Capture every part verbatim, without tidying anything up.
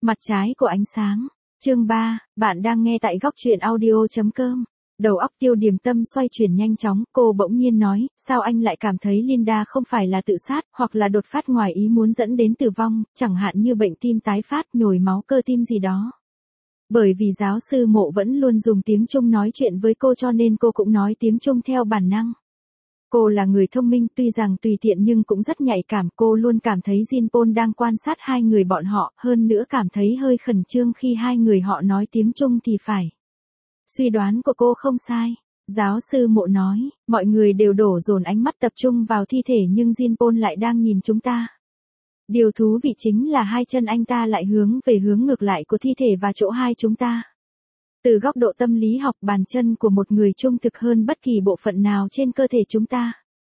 Mặt trái của ánh sáng. Chương ba, bạn đang nghe tại góc truyện audio chấm com. Đầu óc Tiêu Điềm Tâm xoay chuyển nhanh chóng, cô bỗng nhiên nói, sao anh lại cảm thấy Linda không phải là tự sát, hoặc là đột phát ngoài ý muốn dẫn đến tử vong, chẳng hạn như bệnh tim tái phát, nhồi máu cơ tim gì đó. Bởi vì giáo sư Mộ vẫn luôn dùng tiếng Trung nói chuyện với cô cho nên cô cũng nói tiếng Trung theo bản năng. Cô là người thông minh, tuy rằng tùy tiện nhưng cũng rất nhạy cảm, cô luôn cảm thấy Jinpon đang quan sát hai người bọn họ, hơn nữa cảm thấy hơi khẩn trương khi hai người họ nói tiếng Trung thì phải. Suy đoán của cô không sai. Giáo sư Mộ nói, mọi người đều đổ dồn ánh mắt tập trung vào thi thể nhưng Jinpon lại đang nhìn chúng ta. Điều thú vị chính là hai chân anh ta lại hướng về hướng ngược lại của thi thể và chỗ hai chúng ta. Từ góc độ tâm lý học, bàn chân của một người trung thực hơn bất kỳ bộ phận nào trên cơ thể chúng ta.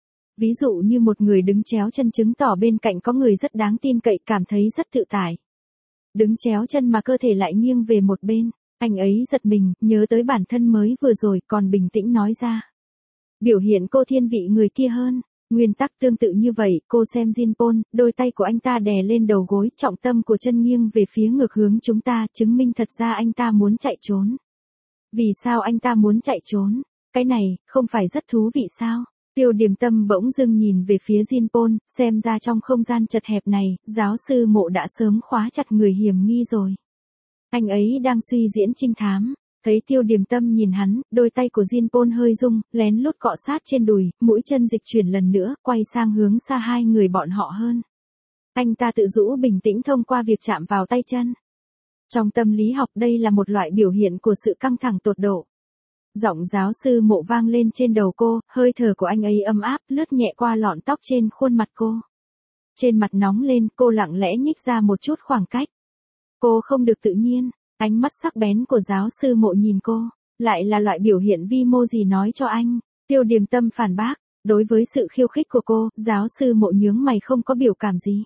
Ví dụ như một người đứng chéo chân chứng tỏ bên cạnh có người rất đáng tin cậy, cảm thấy rất tự tại. Đứng chéo chân mà cơ thể lại nghiêng về một bên, anh ấy giật mình, nhớ tới bản thân mới vừa rồi, còn bình tĩnh nói ra. Biểu hiện cô thiên vị người kia hơn. Nguyên tắc tương tự như vậy, cô xem Jinpon, đôi tay của anh ta đè lên đầu gối, trọng tâm của chân nghiêng về phía ngược hướng chúng ta, chứng minh thật ra anh ta muốn chạy trốn. Vì sao anh ta muốn chạy trốn? Cái này, không phải rất thú vị sao? Tiêu Điềm Tâm bỗng dưng nhìn về phía Jinpon, xem ra trong không gian chật hẹp này, giáo sư Mộ đã sớm khóa chặt người hiểm nghi rồi. Anh ấy đang suy diễn trinh thám. Thấy Tiêu Điềm Tâm nhìn hắn, đôi tay của Jinpon hơi rung, lén lút cọ sát trên đùi, mũi chân dịch chuyển lần nữa, quay sang hướng xa hai người bọn họ hơn. Anh ta tự rũ bình tĩnh thông qua việc chạm vào tay chân. Trong tâm lý học đây là một loại biểu hiện của sự căng thẳng tột độ. Giọng giáo sư Mộ vang lên trên đầu cô, hơi thở của anh ấy ấm áp, lướt nhẹ qua lọn tóc trên khuôn mặt cô. Trên mặt nóng lên, cô lặng lẽ nhích ra một chút khoảng cách. Cô không được tự nhiên. Ánh mắt sắc bén của giáo sư Mộ nhìn cô, lại là loại biểu hiện vi mô gì nói cho anh. Tiêu Điềm Tâm phản bác, đối với sự khiêu khích của cô, giáo sư Mộ nhướng mày không có biểu cảm gì.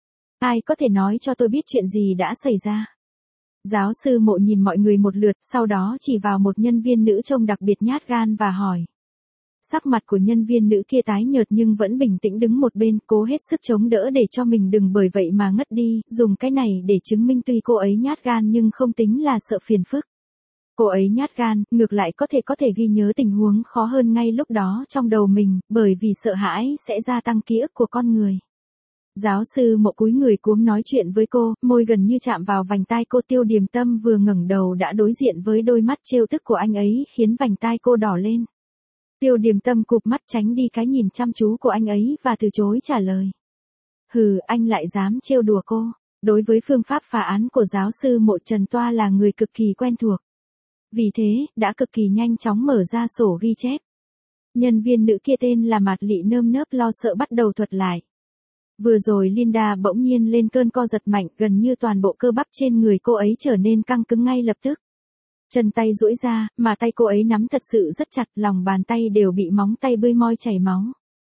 Ai có thể nói cho tôi biết chuyện gì đã xảy ra? Giáo sư Mộ nhìn mọi người một lượt, sau đó chỉ vào một nhân viên nữ trông đặc biệt nhát gan và hỏi. Sắc mặt của nhân viên nữ kia tái nhợt nhưng vẫn bình tĩnh đứng một bên, cố hết sức chống đỡ để cho mình đừng bởi vậy mà ngất đi, dùng cái này để chứng minh tuy cô ấy nhát gan nhưng không tính là sợ phiền phức. Cô ấy nhát gan, ngược lại có thể có thể ghi nhớ tình huống khó hơn ngay lúc đó trong đầu mình, bởi vì sợ hãi sẽ gia tăng ký ức của con người. Giáo sư Mộ cúi người cúm nói chuyện với cô, môi gần như chạm vào vành tai cô. Tiêu Điềm Tâm vừa ngẩng đầu đã đối diện với đôi mắt trêu tức của anh ấy khiến vành tai cô đỏ lên. Tiêu Điềm Tâm cụp mắt tránh đi cái nhìn chăm chú của anh ấy và từ chối trả lời. Hừ, anh lại dám trêu đùa cô. Đối với phương pháp phá án của giáo sư Mộ, Trần Toa là người cực kỳ quen thuộc. Vì thế, đã cực kỳ nhanh chóng mở ra sổ ghi chép. Nhân viên nữ kia tên là Mạt Lị nơm nớp lo sợ bắt đầu thuật lại. Vừa rồi Linda bỗng nhiên lên cơn co giật mạnh, gần như toàn bộ cơ bắp trên người cô ấy trở nên căng cứng ngay lập tức. Chân tay duỗi ra, mà tay cô ấy nắm thật sự rất chặt, lòng bàn tay đều bị móng tay bươi moi chảy máu.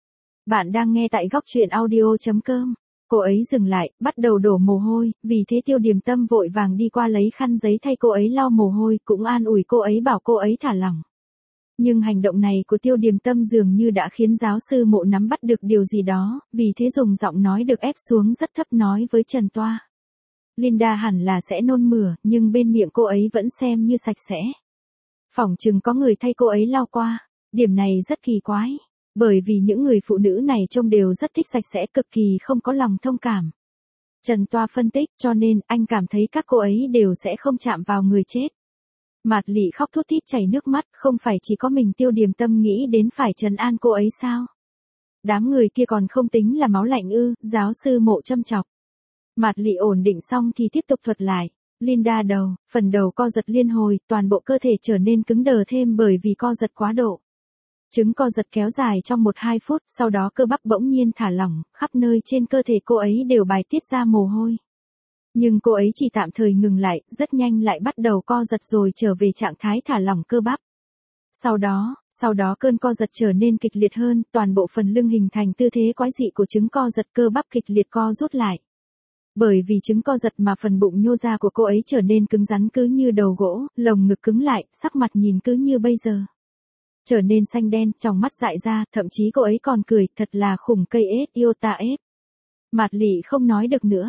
Bạn đang nghe tại góc truyện audio chấm com. Cô ấy dừng lại, bắt đầu đổ mồ hôi, vì thế Tiêu Điềm Tâm vội vàng đi qua lấy khăn giấy thay cô ấy lau mồ hôi, cũng an ủi cô ấy bảo cô ấy thả lỏng. Nhưng hành động này của Tiêu Điềm Tâm dường như đã khiến giáo sư Mộ nắm bắt được điều gì đó, vì thế dùng giọng nói được ép xuống rất thấp nói với Trần Toa. Linda hẳn là sẽ nôn mửa, nhưng bên miệng cô ấy vẫn xem như sạch sẽ. Phỏng chừng có người thay cô ấy lau qua. Điểm này rất kỳ quái, bởi vì những người phụ nữ này trông đều rất thích sạch sẽ, cực kỳ không có lòng thông cảm. Trần Toa phân tích, cho nên anh cảm thấy các cô ấy đều sẽ không chạm vào người chết. Mạt Lị khóc thút thít chảy nước mắt, không phải chỉ có mình Tiêu Điềm Tâm nghĩ đến phải trấn an cô ấy sao? Đám người kia còn không tính là máu lạnh ư? Giáo sư Mộ châm chọc. Mạt Lị ổn định xong thì tiếp tục thuật lại. Linda đầu, phần đầu co giật liên hồi, toàn bộ cơ thể trở nên cứng đờ thêm bởi vì co giật quá độ. Chứng co giật kéo dài trong một hai phút, sau đó cơ bắp bỗng nhiên thả lỏng, khắp nơi trên cơ thể cô ấy đều bài tiết ra mồ hôi. Nhưng cô ấy chỉ tạm thời ngừng lại, rất nhanh lại bắt đầu co giật rồi trở về trạng thái thả lỏng cơ bắp. Sau đó, sau đó cơn co giật trở nên kịch liệt hơn, toàn bộ phần lưng hình thành tư thế quái dị của chứng co giật, cơ bắp kịch liệt co rút lại. Bởi vì chứng co giật mà phần bụng nhô ra của cô ấy trở nên cứng rắn cứ như đầu gỗ, lồng ngực cứng lại, sắc mặt nhìn cứ như bây giờ. Trở nên xanh đen, tròng mắt dại ra, thậm chí cô ấy còn cười, thật là khủng cây ết, yêu ta ép. Mạt Lị không nói được nữa.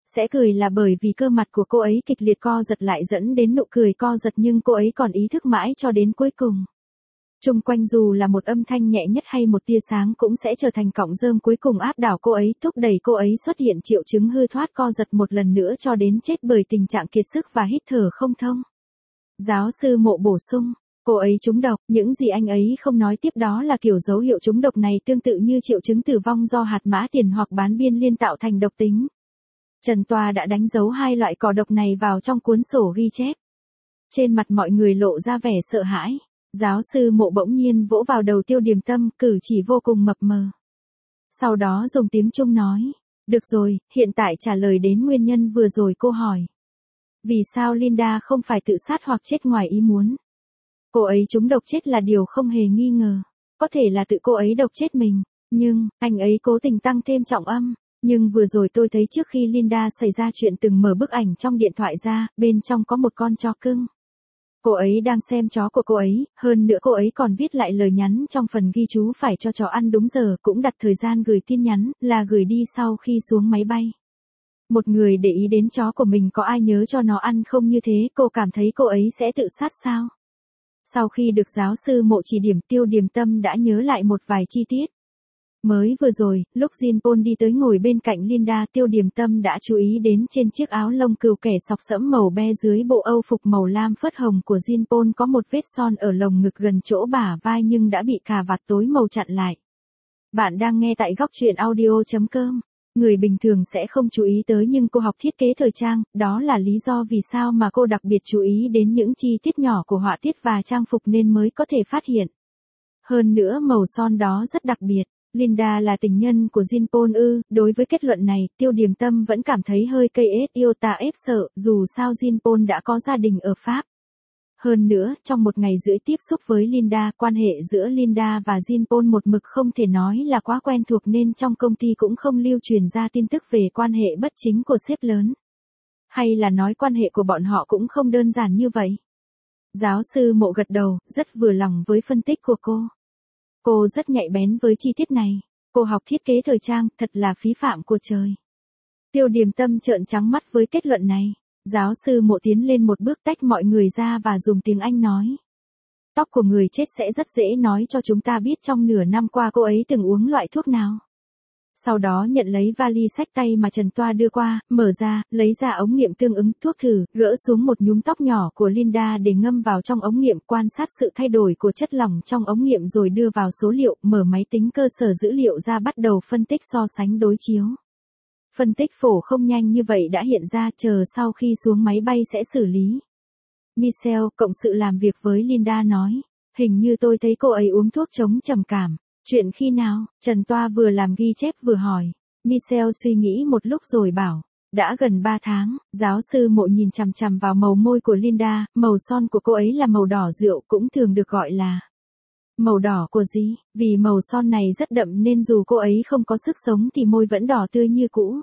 Sẽ cười là bởi vì cơ mặt của cô ấy kịch liệt co giật lại dẫn đến nụ cười co giật nhưng cô ấy còn ý thức mãi cho đến cuối cùng. Chung quanh dù là một âm thanh nhẹ nhất hay một tia sáng cũng sẽ trở thành cọng rơm cuối cùng áp đảo cô ấy, thúc đẩy cô ấy xuất hiện triệu chứng hư thoát co giật một lần nữa cho đến chết bởi tình trạng kiệt sức và hít thở không thông. Giáo sư Mộ bổ sung, cô ấy trúng độc, những gì anh ấy không nói tiếp đó là kiểu dấu hiệu trúng độc này tương tự như triệu chứng tử vong do hạt mã tiền hoặc bán biên liên tạo thành độc tính. Trần Toa đã đánh dấu hai loại cỏ độc này vào trong cuốn sổ ghi chép. Trên mặt mọi người lộ ra vẻ sợ hãi. Giáo sư Mộ bỗng nhiên vỗ vào đầu Tiêu Điềm Tâm, cử chỉ vô cùng mập mờ. Sau đó dùng tiếng Trung nói, được rồi, hiện tại trả lời đến nguyên nhân vừa rồi cô hỏi. Vì sao Linda không phải tự sát hoặc chết ngoài ý muốn? Cô ấy trúng độc chết là điều không hề nghi ngờ. Có thể là tự cô ấy độc chết mình, nhưng, anh ấy cố tình tăng thêm trọng âm. Nhưng vừa rồi tôi thấy trước khi Linda xảy ra chuyện từng mở bức ảnh trong điện thoại ra, bên trong có một con chó cưng. Cô ấy đang xem chó của cô ấy, hơn nữa cô ấy còn viết lại lời nhắn trong phần ghi chú phải cho chó ăn đúng giờ, cũng đặt thời gian gửi tin nhắn, là gửi đi sau khi xuống máy bay. Một người để ý đến chó của mình có ai nhớ cho nó ăn không, như thế cô cảm thấy cô ấy sẽ tự sát sao? Sau khi được giáo sư Mộ chỉ điểm, Tiêu Điềm Tâm đã nhớ lại một vài chi tiết. Mới vừa rồi, lúc Jin Pol đi tới ngồi bên cạnh Linda, Tiêu Điềm Tâm đã chú ý đến trên chiếc áo lông cừu kẻ sọc sẫm màu be dưới bộ âu phục màu lam phớt hồng của Jin Pol có một vết son ở lồng ngực gần chỗ bả vai nhưng đã bị cà vạt tối màu chặn lại. Bạn đang nghe tại góc truyện audio chấm com. Người bình thường sẽ không chú ý tới nhưng cô học thiết kế thời trang, đó là lý do vì sao mà cô đặc biệt chú ý đến những chi tiết nhỏ của họa tiết và trang phục nên mới có thể phát hiện. Hơn nữa màu son đó rất đặc biệt. Linda là tình nhân của Jin Pol ư? Đối với kết luận này, Tiêu Điềm Tâm vẫn cảm thấy hơi cây ết yêu ta ép sợ, dù sao Jin Pol đã có gia đình ở Pháp. Hơn nữa, trong một ngày rưỡi tiếp xúc với Linda, quan hệ giữa Linda và Jin Pol một mực không thể nói là quá quen thuộc nên trong công ty cũng không lưu truyền ra tin tức về quan hệ bất chính của sếp lớn. Hay là nói quan hệ của bọn họ cũng không đơn giản như vậy. Giáo sư Mộ gật đầu, rất vừa lòng với phân tích của cô. Cô rất nhạy bén với chi tiết này. Cô học thiết kế thời trang, thật là phí phạm của trời. Tiêu Điềm Tâm trợn trắng mắt với kết luận này. Giáo sư Mộ tiến lên một bước tách mọi người ra và dùng tiếng Anh nói. Tóc của người chết sẽ rất dễ nói cho chúng ta biết trong nửa năm qua cô ấy từng uống loại thuốc nào. Sau đó nhận lấy vali xách tay mà Trần Toa đưa qua, mở ra, lấy ra ống nghiệm tương ứng, thuốc thử, gỡ xuống một nhúm tóc nhỏ của Linda để ngâm vào trong ống nghiệm, quan sát sự thay đổi của chất lỏng trong ống nghiệm rồi đưa vào số liệu, mở máy tính cơ sở dữ liệu ra bắt đầu phân tích so sánh đối chiếu. Phân tích phổ không nhanh như vậy đã hiện ra, chờ sau khi xuống máy bay sẽ xử lý. Michelle, cộng sự làm việc với Linda nói, hình như tôi thấy cô ấy uống thuốc chống trầm cảm. Chuyện khi nào? Trần Toa vừa làm ghi chép vừa hỏi. Michelle suy nghĩ một lúc rồi bảo, đã gần ba tháng. Giáo sư Mộ nhìn chằm chằm vào màu môi của Linda, màu son của cô ấy là màu đỏ rượu, cũng thường được gọi là màu đỏ của gì? Vì màu son này rất đậm nên dù cô ấy không có sức sống thì môi vẫn đỏ tươi như cũ.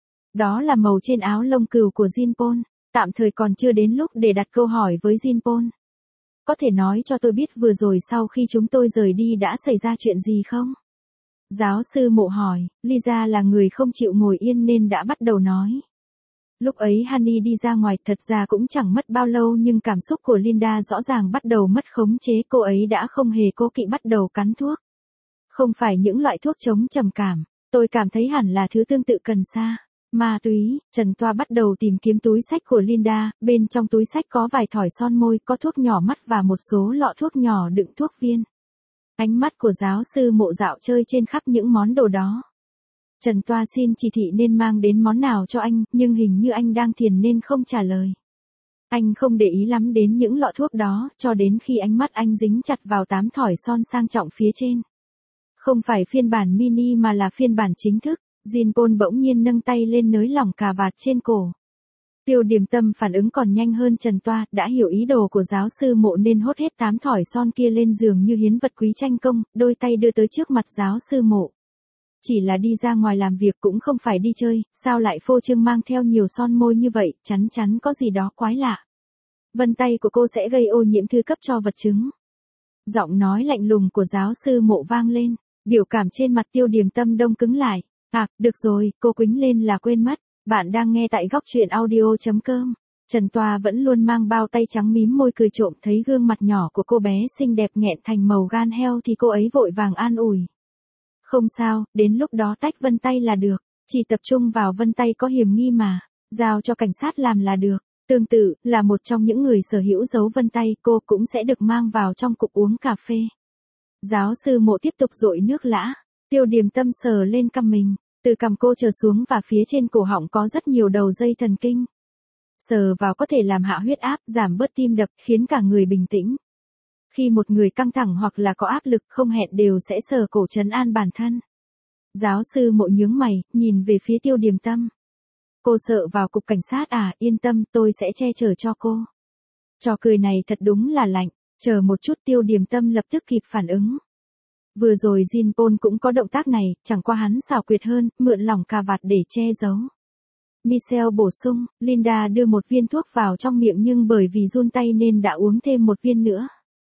Đó là màu trên áo lông cừu của Jin Pol. Tạm thời còn chưa đến lúc để đặt câu hỏi với Jin Pol. Có thể nói cho tôi biết vừa rồi sau khi chúng tôi rời đi đã xảy ra chuyện gì không? Giáo sư Mộ hỏi, Lisa là người không chịu ngồi yên nên đã bắt đầu nói. Lúc ấy Honey đi ra ngoài, thật ra cũng chẳng mất bao lâu nhưng cảm xúc của Linda rõ ràng bắt đầu mất khống chế, cô ấy đã không hề cố kỵ bắt đầu cắn thuốc. Không phải những loại thuốc chống trầm cảm, tôi cảm thấy hẳn là thứ tương tự cần sa. Ma túy. Trần Toa bắt đầu tìm kiếm túi xách của Linda, bên trong túi xách có vài thỏi son môi, có thuốc nhỏ mắt và một số lọ thuốc nhỏ đựng thuốc viên. Ánh mắt của giáo sư Mộ dạo chơi trên khắp những món đồ đó. Trần Toa xin chỉ thị nên mang đến món nào cho anh, nhưng hình như anh đang thiền nên không trả lời. Anh không để ý lắm đến những lọ thuốc đó, cho đến khi ánh mắt anh dính chặt vào tám thỏi son sang trọng phía trên. Không phải phiên bản mini mà là phiên bản chính thức. Jin Pol bỗng nhiên nâng tay lên nới lỏng cà vạt trên cổ. Tiêu Điềm Tâm phản ứng còn nhanh hơn Trần Toa, đã hiểu ý đồ của giáo sư Mộ nên hốt hết tám thỏi son kia lên giường như hiến vật quý tranh công, đôi tay đưa tới trước mặt giáo sư Mộ. Chỉ là đi ra ngoài làm việc cũng không phải đi chơi, sao lại phô trương mang theo nhiều son môi như vậy, chắn chắn có gì đó quái lạ. Vân tay của cô sẽ gây ô nhiễm thư cấp cho vật chứng. Giọng nói lạnh lùng của giáo sư Mộ vang lên, biểu cảm trên mặt Tiêu Điềm Tâm đông cứng lại. À, được rồi, cô quĩnh lên là quên mất. Bạn đang nghe tại góc chuyện audio chấm com. Trần Toa vẫn luôn mang bao tay trắng mím môi cười trộm, thấy gương mặt nhỏ của cô bé xinh đẹp nghẹn thành màu gan heo thì cô ấy vội vàng an ủi. Không sao, đến lúc đó tách vân tay là được, chỉ tập trung vào vân tay có hiểm nghi mà, giao cho cảnh sát làm là được. Tương tự, là một trong những người sở hữu dấu vân tay, cô cũng sẽ được mang vào trong cục uống cà phê. Giáo sư Mộ tiếp tục dội nước lã, Tiêu Điềm Tâm sờ lên cằm mình, từ cằm cô trở xuống và phía trên cổ họng có rất nhiều đầu dây thần kinh. Sờ vào có thể làm hạ huyết áp, giảm bớt tim đập, khiến cả người bình tĩnh. Khi một người căng thẳng hoặc là có áp lực không hẹn đều sẽ sờ cổ trấn an bản thân. Giáo sư Mộ nhướng mày, nhìn về phía Tiêu Điềm Tâm. Cô sợ vào cục cảnh sát à, yên tâm, tôi sẽ che chở cho cô. Trò cười này thật đúng là lạnh, chờ một chút. Tiêu Điềm Tâm lập tức kịp phản ứng. Vừa rồi Jin Paul cũng có động tác này, chẳng qua hắn xảo quyệt hơn, mượn lỏng cà vạt để che giấu. Michelle bổ sung, Linda đưa một viên thuốc vào trong miệng nhưng bởi vì run tay nên đã uống thêm một viên nữa.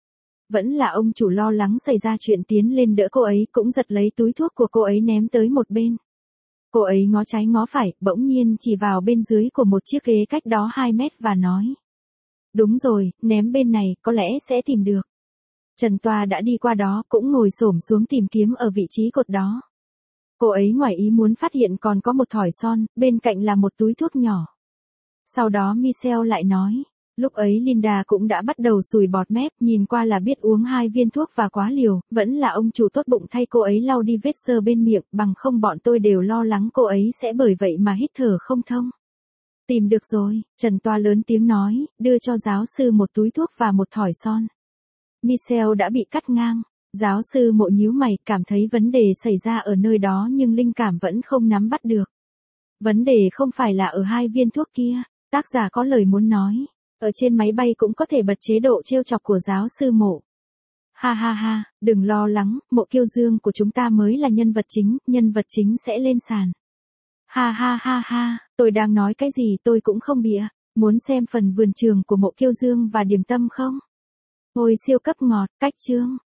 Vẫn là ông chủ lo lắng xảy ra chuyện tiến lên đỡ cô ấy, cũng giật lấy túi thuốc của cô ấy ném tới một bên. Cô ấy ngó trái ngó phải, bỗng nhiên chỉ vào bên dưới của một chiếc ghế cách đó hai mét và nói. Đúng rồi, ném bên này, có lẽ sẽ tìm được. Trần Toa đã đi qua đó, cũng ngồi xổm xuống tìm kiếm ở vị trí cột đó. Cô ấy ngoài ý muốn phát hiện còn có một thỏi son, bên cạnh là một túi thuốc nhỏ. Sau đó Michelle lại nói, lúc ấy Linda cũng đã bắt đầu sùi bọt mép, nhìn qua là biết uống hai viên thuốc và quá liều, vẫn là ông chủ tốt bụng thay cô ấy lau đi vết sơ bên miệng, bằng không bọn tôi đều lo lắng cô ấy sẽ bởi vậy mà hít thở không thông. Tìm được rồi, Trần Toa lớn tiếng nói, đưa cho giáo sư một túi thuốc và một thỏi son. Michelle đã bị cắt ngang. Giáo sư Mộ nhíu mày, cảm thấy vấn đề xảy ra ở nơi đó nhưng linh cảm vẫn không nắm bắt được. Vấn đề không phải là ở hai viên thuốc kia, tác giả có lời muốn nói. Ở trên máy bay cũng có thể bật chế độ trêu chọc của giáo sư Mộ. Ha ha ha, đừng lo lắng, Mộ Kiêu Dương của chúng ta mới là nhân vật chính, nhân vật chính sẽ lên sàn. Ha ha ha ha, tôi đang nói cái gì tôi cũng không bịa, muốn xem phần vườn trường của Mộ Kiêu Dương và Điềm Tâm không? Ôi siêu cấp ngọt, cách chương.